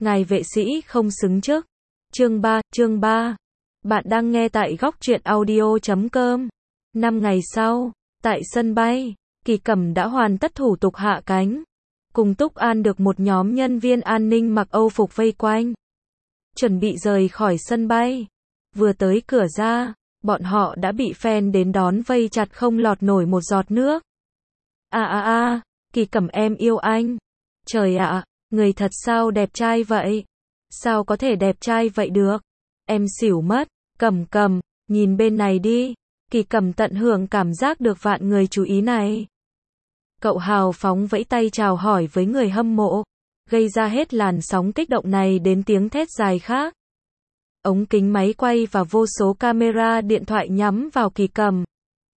ngài vệ sĩ không xứng chức. Chương 3. Bạn đang nghe tại góc truyện audio.com. 5 ngày sau, tại sân bay, Kỳ Cẩm đã hoàn tất thủ tục hạ cánh. Cùng Túc An được một nhóm nhân viên an ninh mặc Âu phục vây quanh. Chuẩn bị rời khỏi sân bay. Vừa tới cửa ra, bọn họ đã bị fan đến đón vây chặt không lọt nổi một giọt nước. Kỳ Cẩm em yêu anh. Trời ạ, người thật sao đẹp trai vậy? Sao có thể đẹp trai vậy được? Em xỉu mất. Cẩm, nhìn bên này đi. Kỳ Cẩm tận hưởng cảm giác được vạn người chú ý này. Cậu hào phóng vẫy tay chào hỏi với người hâm mộ, gây ra hết làn sóng kích động này đến tiếng thét dài khác. Ống kính máy quay và vô số camera điện thoại nhắm vào Kỳ Cẩm.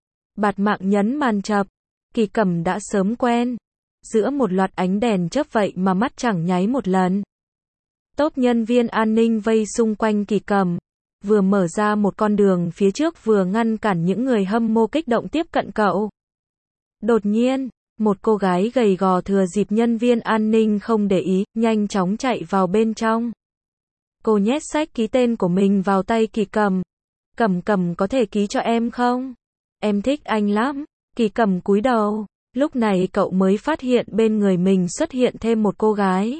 Bạt mạng nhấn màn chập. Kỳ Cẩm đã sớm quen. Giữa một loạt ánh đèn chớp vậy mà mắt chẳng nháy một lần. Tốp nhân viên an ninh vây xung quanh Kỳ Cẩm, vừa mở ra một con đường phía trước vừa ngăn cản những người hâm mộ kích động tiếp cận cậu. Đột nhiên, một cô gái gầy gò thừa dịp nhân viên an ninh không để ý, nhanh chóng chạy vào bên trong. Cô nhét sách ký tên của mình vào tay Kỳ Cẩm. Cẩm có thể ký cho em không? Em thích anh lắm. Kỳ Cẩm cúi đầu. Lúc này cậu mới phát hiện bên người mình xuất hiện thêm một cô gái.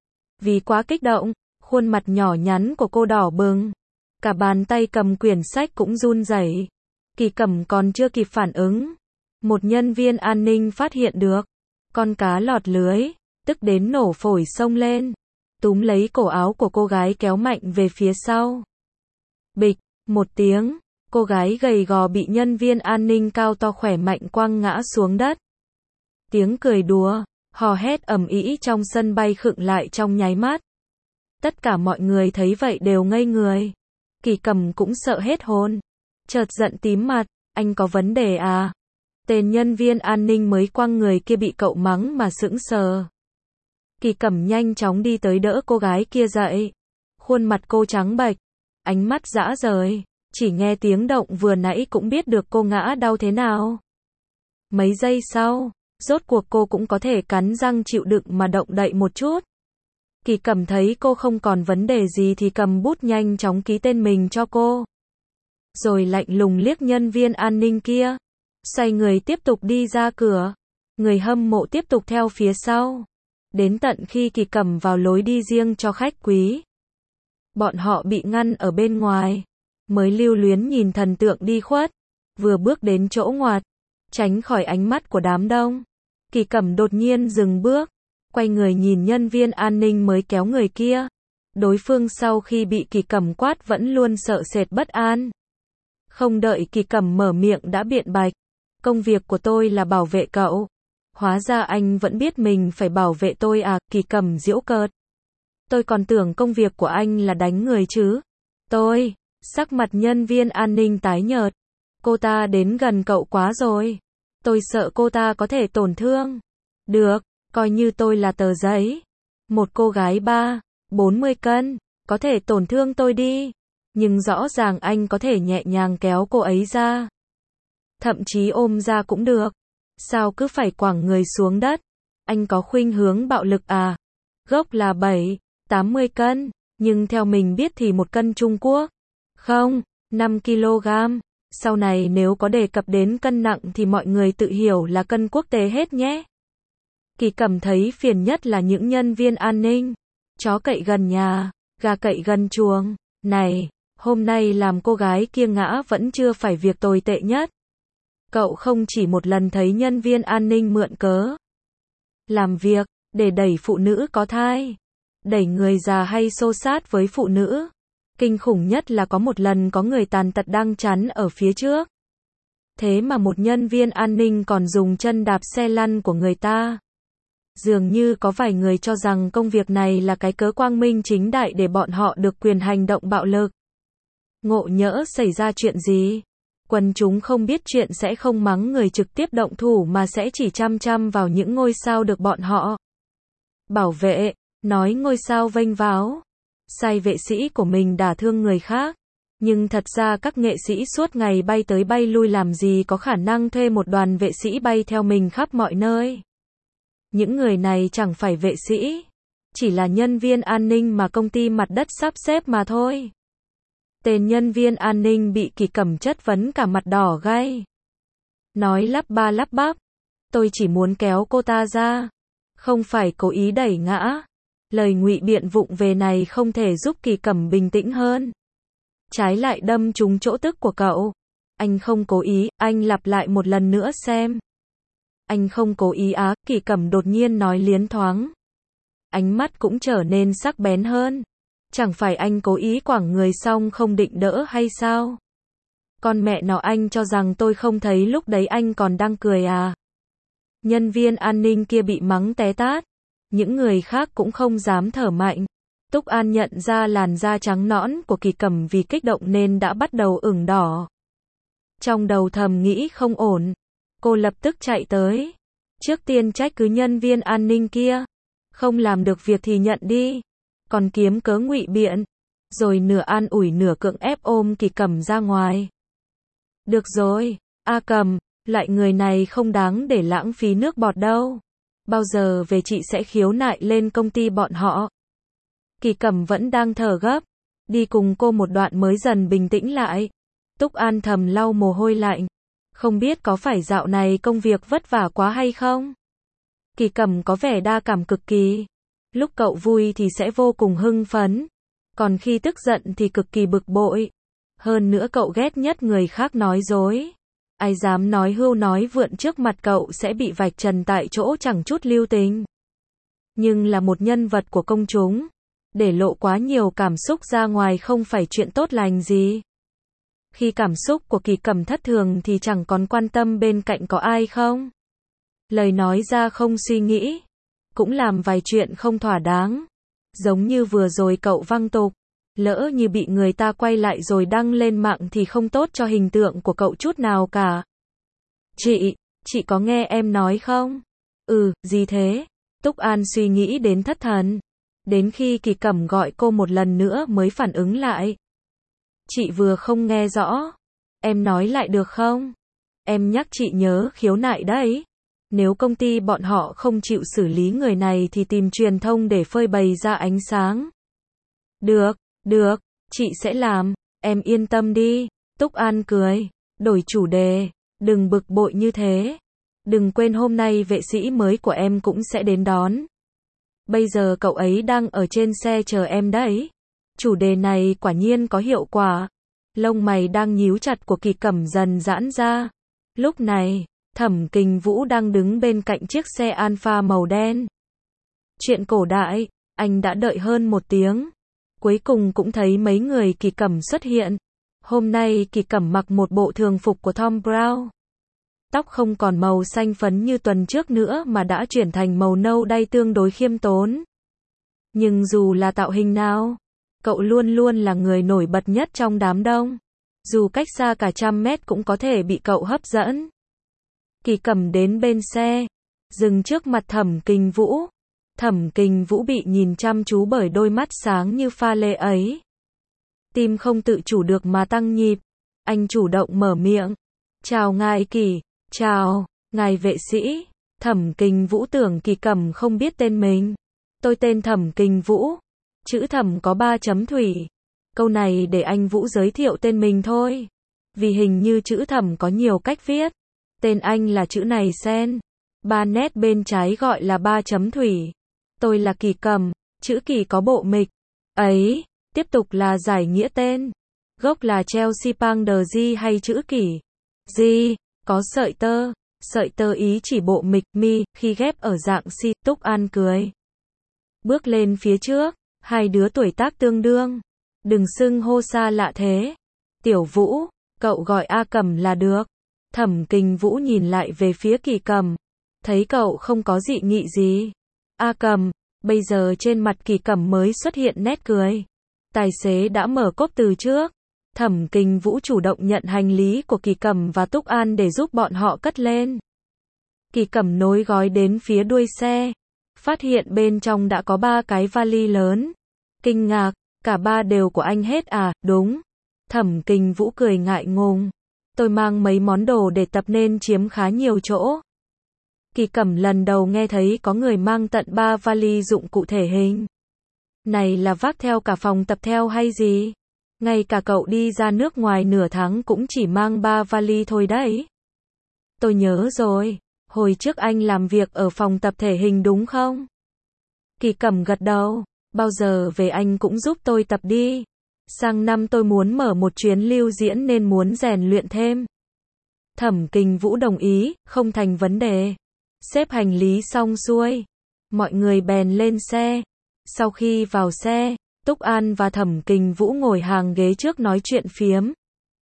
Vì quá kích động, khuôn mặt nhỏ nhắn của cô đỏ bừng. Cả bàn tay cầm quyển sách cũng run rẩy. Kỳ Cẩm còn chưa kịp phản ứng. Một nhân viên an ninh phát hiện được. Con cá lọt lưới, tức đến nổ phổi xông lên. Túm lấy cổ áo của cô gái kéo mạnh về phía sau. Bịch, một tiếng, cô gái gầy gò bị nhân viên an ninh cao to khỏe mạnh quăng ngã xuống đất. Tiếng cười đùa, hò hét ầm ĩ trong sân bay khựng lại trong nháy mắt. Tất cả mọi người thấy vậy đều ngây người. Kỳ Cẩm cũng sợ hết hồn. Chợt giận tím mặt, anh có vấn đề à? Tên nhân viên an ninh mới quăng người kia bị cậu mắng mà sững sờ. Kỳ Cẩm nhanh chóng đi tới đỡ cô gái kia dậy. Khuôn mặt cô trắng bệch, ánh mắt rã rời, chỉ nghe tiếng động vừa nãy cũng biết được cô ngã đau thế nào. Mấy giây sau, rốt cuộc cô cũng có thể cắn răng chịu đựng mà động đậy một chút. Kỳ Cẩm thấy cô không còn vấn đề gì thì cầm bút nhanh chóng ký tên mình cho cô. Rồi lạnh lùng liếc nhân viên an ninh kia. Xoay người tiếp tục đi ra cửa. Người hâm mộ tiếp tục theo phía sau. Đến tận khi Kỳ Cẩm vào lối đi riêng cho khách quý. Bọn họ bị ngăn ở bên ngoài. Mới lưu luyến nhìn thần tượng đi khuất. Vừa bước đến chỗ ngoặt, tránh khỏi ánh mắt của đám đông. Kỳ Cẩm đột nhiên dừng bước. Quay người nhìn nhân viên an ninh mới kéo người kia. Đối phương sau khi bị Kỳ Cẩm quát vẫn luôn sợ sệt bất an. Không đợi Kỳ Cẩm mở miệng đã biện bạch. Công việc của tôi là bảo vệ cậu. Hóa ra anh vẫn biết mình phải bảo vệ tôi à? Kỳ Cẩm giễu cợt. Tôi còn tưởng công việc của anh là đánh người chứ. Sắc mặt nhân viên an ninh tái nhợt. Cô ta đến gần cậu quá rồi. Tôi sợ cô ta có thể tổn thương. Được, coi như tôi là tờ giấy. Một cô gái 40 cân, có thể tổn thương tôi đi. Nhưng rõ ràng anh có thể nhẹ nhàng kéo cô ấy ra. Thậm chí ôm ra cũng được. Sao cứ phải quẳng người xuống đất? Anh có khuynh hướng bạo lực à? Gốc là 80 cân, nhưng theo mình biết thì 1 cân Trung Quốc. Không, 5 kg. Sau này nếu có đề cập đến cân nặng thì mọi người tự hiểu là cân quốc tế hết nhé. Kỳ Cẩm thấy phiền nhất là những nhân viên an ninh. Chó cậy gần nhà, gà cậy gần chuồng. Này, hôm nay làm cô gái kia ngã vẫn chưa phải việc tồi tệ nhất. Cậu không chỉ một lần thấy nhân viên an ninh mượn cớ làm việc để đẩy phụ nữ có thai, đẩy người già hay xô sát với phụ nữ. Kinh khủng nhất là có một lần có người tàn tật đang chắn ở phía trước. Thế mà một nhân viên an ninh còn dùng chân đạp xe lăn của người ta. Dường như có vài người cho rằng công việc này là cái cớ quang minh chính đại để bọn họ được quyền hành động bạo lực. Ngộ nhỡ xảy ra chuyện gì? Quần chúng không biết chuyện sẽ không mắng người trực tiếp động thủ mà sẽ chỉ chăm vào những ngôi sao được bọn họ bảo vệ, nói ngôi sao vênh váo, sai vệ sĩ của mình đả thương người khác. Nhưng thật ra các nghệ sĩ suốt ngày bay tới bay lui làm gì có khả năng thuê một đoàn vệ sĩ bay theo mình khắp mọi nơi. Những người này chẳng phải vệ sĩ, Chỉ là nhân viên an ninh mà công ty mặt đất sắp xếp mà thôi. Tên nhân viên an ninh bị Kỳ Cẩm chất vấn cả mặt đỏ gay. Nói lắp ba lắp bắp. Tôi chỉ muốn kéo cô ta ra. Không phải cố ý đẩy ngã. Lời ngụy biện vụng về này không thể giúp Kỳ Cẩm bình tĩnh hơn. Trái lại đâm trúng chỗ tức của cậu. Anh không cố ý, anh lặp lại một lần nữa xem. Anh không cố ý á, Kỳ Cẩm đột nhiên nói liến thoáng. Ánh mắt cũng trở nên sắc bén hơn. Chẳng phải anh cố ý quẳng người xong không định đỡ hay sao? Con mẹ nó, anh cho rằng tôi không thấy lúc đấy anh còn đang cười à? Nhân viên an ninh kia bị mắng té tát. Những người khác cũng không dám thở mạnh. Túc An nhận ra làn da trắng nõn của Kỳ Cẩm vì kích động nên đã bắt đầu ửng đỏ. Trong đầu thầm nghĩ không ổn. Cô lập tức chạy tới. Trước tiên trách cứ nhân viên an ninh kia. Không làm được việc thì nhận đi. Còn kiếm cớ ngụy biện. Rồi nửa an ủi nửa cưỡng ép ôm Kỳ Cẩm ra ngoài. Được rồi, A Cẩm, loại người này không đáng để lãng phí nước bọt đâu. Bao giờ về chị sẽ khiếu nại lên công ty bọn họ. Kỳ Cẩm vẫn đang thở gấp. Đi cùng cô một đoạn mới dần bình tĩnh lại. Túc An thầm lau mồ hôi lạnh. Không biết có phải dạo này công việc vất vả quá hay không? Kỳ Cẩm có vẻ đa cảm cực kỳ. Lúc cậu vui thì sẽ vô cùng hưng phấn. Còn khi tức giận thì cực kỳ bực bội. Hơn nữa cậu ghét nhất người khác nói dối. Ai dám nói hưu nói vượn trước mặt cậu sẽ bị vạch trần tại chỗ chẳng chút lưu tình. Nhưng là một nhân vật của công chúng. Để lộ quá nhiều cảm xúc ra ngoài không phải chuyện tốt lành gì. Khi cảm xúc của Kỳ Cẩm thất thường thì chẳng còn quan tâm bên cạnh có ai không. Lời nói ra không suy nghĩ. Cũng làm vài chuyện không thỏa đáng. Giống như vừa rồi cậu văng tục. Lỡ như bị người ta quay lại rồi đăng lên mạng thì không tốt cho hình tượng của cậu chút nào cả. Chị có nghe em nói không? Gì thế? Túc An suy nghĩ đến thất thần. Đến khi Kỳ Cẩm gọi cô một lần nữa mới phản ứng lại. Chị vừa không nghe rõ. Em nói lại được không? Em nhắc chị nhớ khiếu nại đấy. Nếu công ty bọn họ không chịu xử lý người này thì tìm truyền thông để phơi bày ra ánh sáng. Được, chị sẽ làm, em yên tâm đi. Túc An cười, đổi chủ đề, đừng bực bội như thế. Đừng quên hôm nay vệ sĩ mới của em cũng sẽ đến đón. Bây giờ cậu ấy đang ở trên xe chờ em đấy. Chủ đề này quả nhiên có hiệu quả. Lông mày đang nhíu chặt của Kỳ Cẩm dần giãn ra. Lúc này, Thẩm Kình Vũ đang đứng bên cạnh chiếc xe Alpha màu đen. Chuyện cổ đại, anh đã đợi hơn 1 tiếng. Cuối cùng cũng thấy mấy người Kỳ Cẩm xuất hiện. Hôm nay Kỳ Cẩm mặc một bộ thường phục của Thom Browne. Tóc không còn màu xanh phấn như tuần trước nữa mà đã chuyển thành màu nâu đay tương đối khiêm tốn. Nhưng dù là tạo hình nào, cậu luôn luôn là người nổi bật nhất trong đám đông. Dù cách xa cả 100 mét cũng có thể bị cậu hấp dẫn. Kỳ Cẩm đến bên xe, dừng trước mặt Thẩm Kình Vũ. Thẩm Kình Vũ bị nhìn chăm chú bởi đôi mắt sáng như pha lê ấy. Tim không tự chủ được mà tăng nhịp. Anh chủ động mở miệng. Chào ngài Kỳ, chào, ngài vệ sĩ. Thẩm Kình Vũ tưởng Kỳ Cẩm không biết tên mình. Tôi tên Thẩm Kình Vũ. Chữ Thẩm có 3 chấm thủy. Câu này để anh Vũ giới thiệu tên mình thôi. Vì hình như chữ Thẩm có nhiều cách viết. Tên anh là chữ này sen. 3 nét bên trái gọi là 3 chấm thủy. Tôi là Kỳ Cẩm, chữ Kỳ có bộ mịch. Ấy, tiếp tục là giải nghĩa tên. Gốc là Chelsea Pander G hay chữ Kỳ. G, có sợi tơ ý chỉ bộ mịch mi, khi ghép ở dạng si. Túc An cười. Bước lên phía trước, hai đứa tuổi tác tương đương. Đừng xưng hô xa lạ thế. Tiểu Vũ, cậu gọi A Cẩm là được. Thẩm Kình Vũ nhìn lại về phía Kỳ Cẩm. Thấy cậu không có dị nghị gì. A Cẩm, bây giờ trên mặt Kỳ Cẩm mới xuất hiện nét cười. Tài xế đã mở cốp từ trước. Thẩm Kình Vũ chủ động nhận hành lý của Kỳ Cẩm và Túc An để giúp bọn họ cất lên. Kỳ Cẩm nối gói đến phía đuôi xe. Phát hiện bên trong đã có 3 cái vali lớn. Kinh ngạc, cả 3 đều của anh hết à? Đúng. Thẩm Kình Vũ cười ngại ngùng. Tôi mang mấy món đồ để tập nên chiếm khá nhiều chỗ. Kỳ Cẩm lần đầu nghe thấy có người mang tận 3 vali dụng cụ thể hình. Này là vác theo cả phòng tập theo hay gì? Ngay cả cậu đi ra nước ngoài nửa tháng cũng chỉ mang 3 vali thôi đấy. Tôi nhớ rồi, hồi trước anh làm việc ở phòng tập thể hình đúng không? Kỳ Cẩm gật đầu, bao giờ về anh cũng giúp tôi tập đi. Sang năm tôi muốn mở một chuyến lưu diễn nên muốn rèn luyện thêm. Thẩm Kình Vũ đồng ý, không thành vấn đề. Xếp hành lý xong xuôi, mọi người bèn lên xe. Sau khi vào xe, Túc An và Thẩm Kình Vũ ngồi hàng ghế trước nói chuyện phiếm.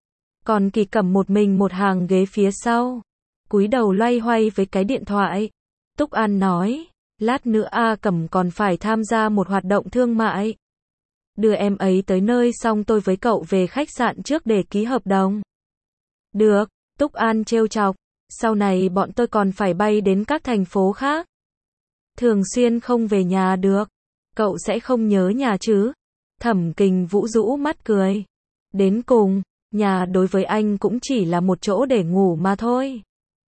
Còn Kỳ Cẩm một mình một hàng ghế phía sau, cúi đầu loay hoay với cái điện thoại. Túc An nói, lát nữa A Cẩm còn phải tham gia một hoạt động thương mại. Đưa em ấy tới nơi xong tôi với cậu về khách sạn trước để ký hợp đồng. Được, Túc An trêu chọc, sau này bọn tôi còn phải bay đến các thành phố khác. Thường xuyên không về nhà được, cậu sẽ không nhớ nhà chứ? Thẩm Kình Vũ rũ mắt cười. Đến cùng, nhà đối với anh cũng chỉ là một chỗ để ngủ mà thôi.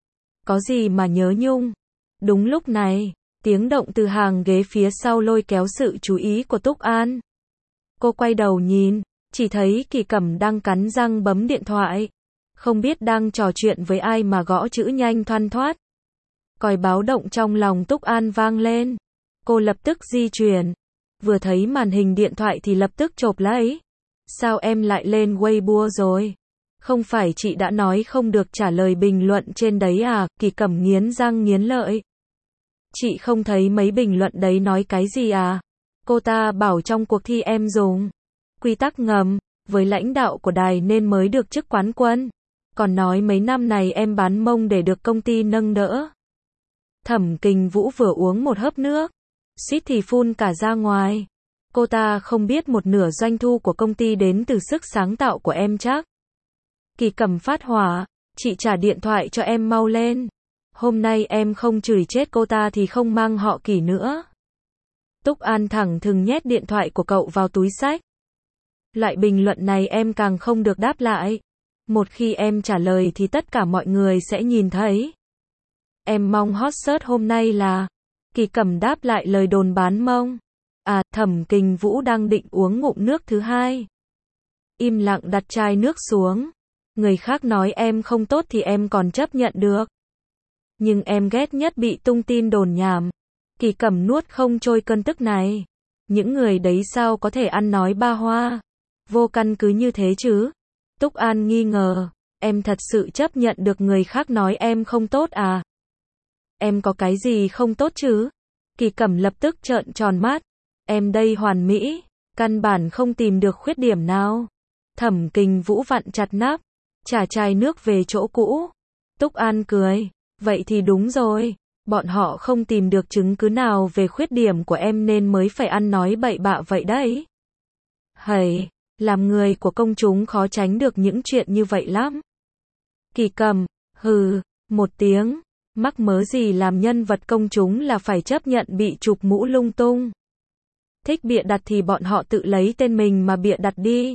Có gì mà nhớ nhung. Đúng lúc này, tiếng động từ hàng ghế phía sau lôi kéo sự chú ý của Túc An. Cô quay đầu nhìn, chỉ thấy Kỳ Cẩm đang cắn răng bấm điện thoại. Không biết đang trò chuyện với ai mà gõ chữ nhanh thoăn thoắt. Còi báo động trong lòng Túc An vang lên. Cô lập tức di chuyển. Vừa thấy màn hình điện thoại thì lập tức chộp lấy. Sao em lại lên Weibo rồi? Không phải chị đã nói không được trả lời bình luận trên đấy à? Kỳ Cẩm nghiến răng nghiến lợi. Chị không thấy mấy bình luận đấy nói cái gì à? Cô ta bảo trong cuộc thi em dùng quy tắc ngầm với lãnh đạo của đài nên mới được chức quán quân. Còn nói mấy năm này em bán mông để được công ty nâng đỡ. Thẩm Kình Vũ vừa uống một hớp nước, suýt thì phun cả ra ngoài. Cô ta không biết một nửa doanh thu của công ty đến từ sức sáng tạo của em chắc. Kỳ Cẩm phát hỏa, chị trả điện thoại cho em mau lên. Hôm nay em không chửi chết cô ta thì không mang họ Kỳ nữa. Túc An thẳng thừng nhét điện thoại của cậu vào túi xách. Loại bình luận này em càng không được đáp lại. Một khi em trả lời thì tất cả mọi người sẽ nhìn thấy. Em mong hot search hôm nay là... Kỳ Cẩm đáp lại lời đồn bán mông. À, Thẩm Kình Vũ đang định uống ngụm nước thứ hai. Im lặng đặt chai nước xuống. Người khác nói em không tốt thì em còn chấp nhận được. Nhưng em ghét nhất bị tung tin đồn nhảm. Kỳ Cẩm nuốt không trôi cơn tức này. Những người đấy sao có thể ăn nói ba hoa. Vô căn cứ như thế chứ. Túc An nghi ngờ. Em thật sự chấp nhận được người khác nói em không tốt à? Em có cái gì không tốt chứ? Kỳ Cẩm lập tức trợn tròn mắt. Em đây hoàn mỹ, căn bản không tìm được khuyết điểm nào. Thẩm Kình Vũ vặn chặt nắp, trả chai nước về chỗ cũ. Túc An cười, vậy thì đúng rồi, bọn họ không tìm được chứng cứ nào về khuyết điểm của em nên mới phải ăn nói bậy bạ vậy đấy. Hầy, làm người của công chúng khó tránh được những chuyện như vậy lắm. Kỳ Cẩm, hừ, một tiếng, mắc mớ gì làm nhân vật công chúng là phải chấp nhận bị chụp mũ lung tung. Thích bịa đặt thì bọn họ tự lấy tên mình mà bịa đặt đi.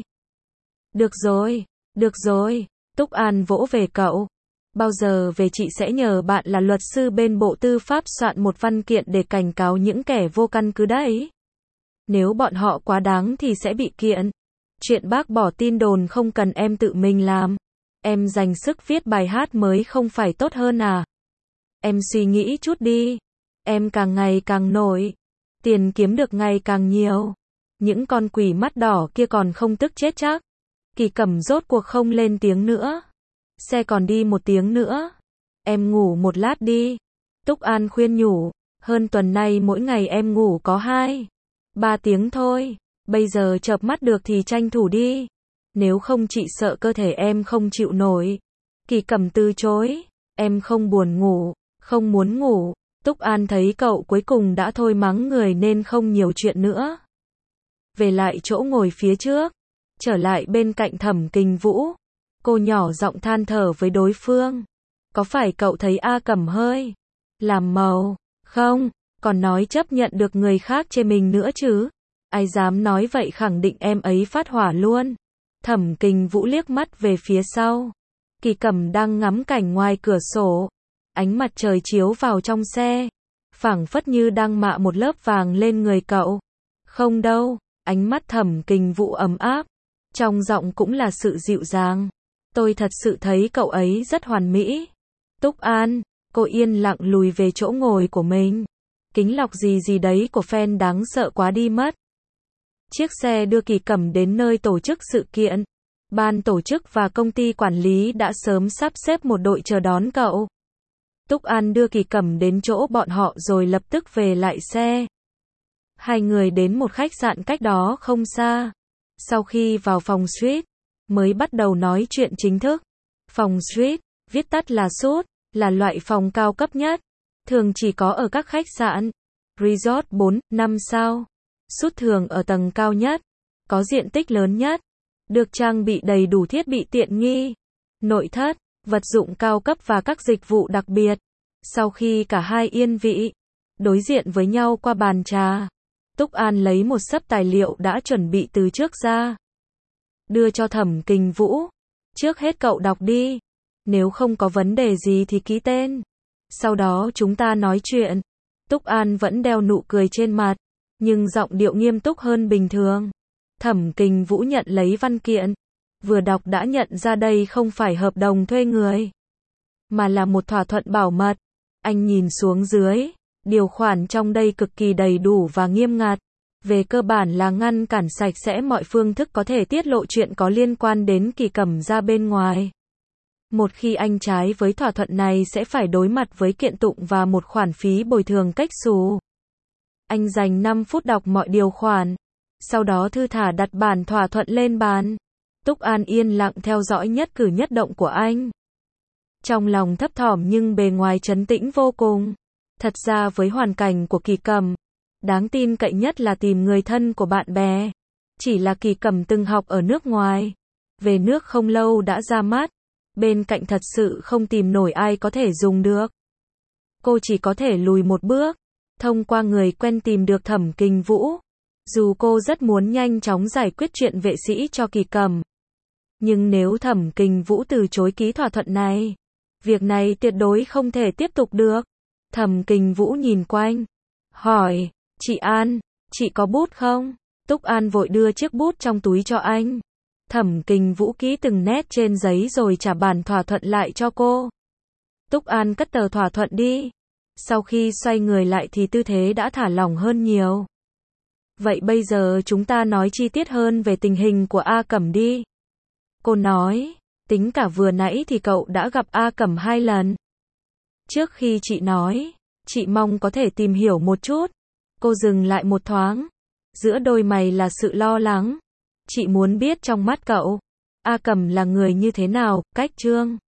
Được rồi, Túc An vỗ về cậu. Bao giờ về chị sẽ nhờ bạn là luật sư bên Bộ Tư pháp soạn một văn kiện để cảnh cáo những kẻ vô căn cứ đấy. Nếu bọn họ quá đáng thì sẽ bị kiện. Chuyện bác bỏ tin đồn không cần em tự mình làm. Em dành sức viết bài hát mới không phải tốt hơn à? Em suy nghĩ chút đi. Em càng ngày càng nổi. Tiền kiếm được ngày càng nhiều. Những con quỷ mắt đỏ kia còn không tức chết chắc. Kỳ Cẩm rốt cuộc không lên tiếng nữa. Xe còn đi một tiếng nữa. Em ngủ một lát đi. Túc An khuyên nhủ. Hơn tuần nay mỗi ngày em ngủ có 2-3 tiếng thôi. Bây giờ chợp mắt được thì tranh thủ đi. Nếu không chị sợ cơ thể em không chịu nổi. Kỳ Cẩm từ chối. Em không buồn ngủ, không muốn ngủ. Túc An thấy cậu cuối cùng đã thôi mắng người nên không nhiều chuyện nữa. Về lại chỗ ngồi phía trước. Trở lại bên cạnh Thẩm Kình Vũ. Cô nhỏ giọng than thở với đối phương. Có phải cậu thấy A Cẩm hơi làm màu, không? Còn nói chấp nhận được người khác chê mình nữa chứ? Ai dám nói vậy khẳng định em ấy phát hỏa luôn. Thẩm Kình Vũ liếc mắt về phía sau. Kỳ Cẩm đang ngắm cảnh ngoài cửa sổ. Ánh mặt trời chiếu vào trong xe, phảng phất như đang mạ một lớp vàng lên người cậu. Không đâu, ánh mắt Thẩm Kình Vũ ấm áp, trong giọng cũng là sự dịu dàng. Tôi thật sự thấy cậu ấy rất hoàn mỹ. Túc An, cô yên lặng lùi về chỗ ngồi của mình. Kính lọc gì đấy của fan đáng sợ quá đi mất. Chiếc xe đưa Kỳ Cẩm đến nơi tổ chức sự kiện. Ban tổ chức và công ty quản lý đã sớm sắp xếp một đội chờ đón cậu. Túc An đưa Kỳ Cẩm đến chỗ bọn họ rồi lập tức về lại xe. Hai người đến một khách sạn cách đó không xa. Sau khi vào phòng suite, mới bắt đầu nói chuyện chính thức. Phòng suite, viết tắt là suite, là loại phòng cao cấp nhất. Thường chỉ có ở các khách sạn, resort 4, 5 sao. Suite thường ở tầng cao nhất, có diện tích lớn nhất, được trang bị đầy đủ thiết bị tiện nghi, nội thất, vật dụng cao cấp và các dịch vụ đặc biệt. Sau khi cả hai yên vị, đối diện với nhau qua bàn trà, Túc An lấy một xấp tài liệu đã chuẩn bị từ trước ra, đưa cho Thẩm Kình Vũ. Trước hết cậu đọc đi, nếu không có vấn đề gì thì ký tên. Sau đó chúng ta nói chuyện. Túc An vẫn đeo nụ cười trên mặt, nhưng giọng điệu nghiêm túc hơn bình thường. Thẩm Kình Vũ nhận lấy văn kiện, vừa đọc đã nhận ra đây không phải hợp đồng thuê người, mà là một thỏa thuận bảo mật. Anh nhìn xuống dưới, điều khoản trong đây cực kỳ đầy đủ và nghiêm ngặt. Về cơ bản là ngăn cản sạch sẽ mọi phương thức có thể tiết lộ chuyện có liên quan đến Kỳ Cẩm ra bên ngoài. Một khi anh trái với thỏa thuận này sẽ phải đối mặt với kiện tụng và một khoản phí bồi thường cách xù. Anh dành 5 phút đọc mọi điều khoản, sau đó thư thả đặt bản thỏa thuận lên bàn. Túc An yên lặng theo dõi nhất cử nhất động của anh. Trong lòng thấp thỏm nhưng bề ngoài trấn tĩnh vô cùng. Thật ra với hoàn cảnh của Kỳ Cẩm, đáng tin cậy nhất là tìm người thân của bạn bè. Chỉ là Kỳ Cẩm từng học ở nước ngoài, về nước không lâu đã ra mắt, bên cạnh thật sự không tìm nổi ai có thể dùng được. Cô chỉ có thể lùi một bước, thông qua người quen tìm được Thẩm Kình Vũ. Dù cô rất muốn nhanh chóng giải quyết chuyện vệ sĩ cho Kỳ Cẩm, nhưng nếu Thẩm Kình Vũ từ chối ký thỏa thuận này, việc này tuyệt đối không thể tiếp tục được. Thẩm Kình Vũ nhìn quanh, hỏi, chị An, chị có bút không? Túc An vội đưa chiếc bút trong túi cho anh. Thẩm Kình Vũ ký từng nét trên giấy rồi trả bản thỏa thuận lại cho cô. Túc An cất tờ thỏa thuận đi. Sau khi xoay người lại thì tư thế đã thả lỏng hơn nhiều. Vậy bây giờ chúng ta nói chi tiết hơn về tình hình của A Cẩm đi. Cô nói, tính cả vừa nãy thì cậu đã gặp A Cẩm 2 lần. Trước khi chị nói, chị mong có thể tìm hiểu một chút. Cô dừng lại một thoáng. Giữa đôi mày là sự lo lắng. Chị muốn biết trong mắt cậu, A Cẩm là người như thế nào, cách Trương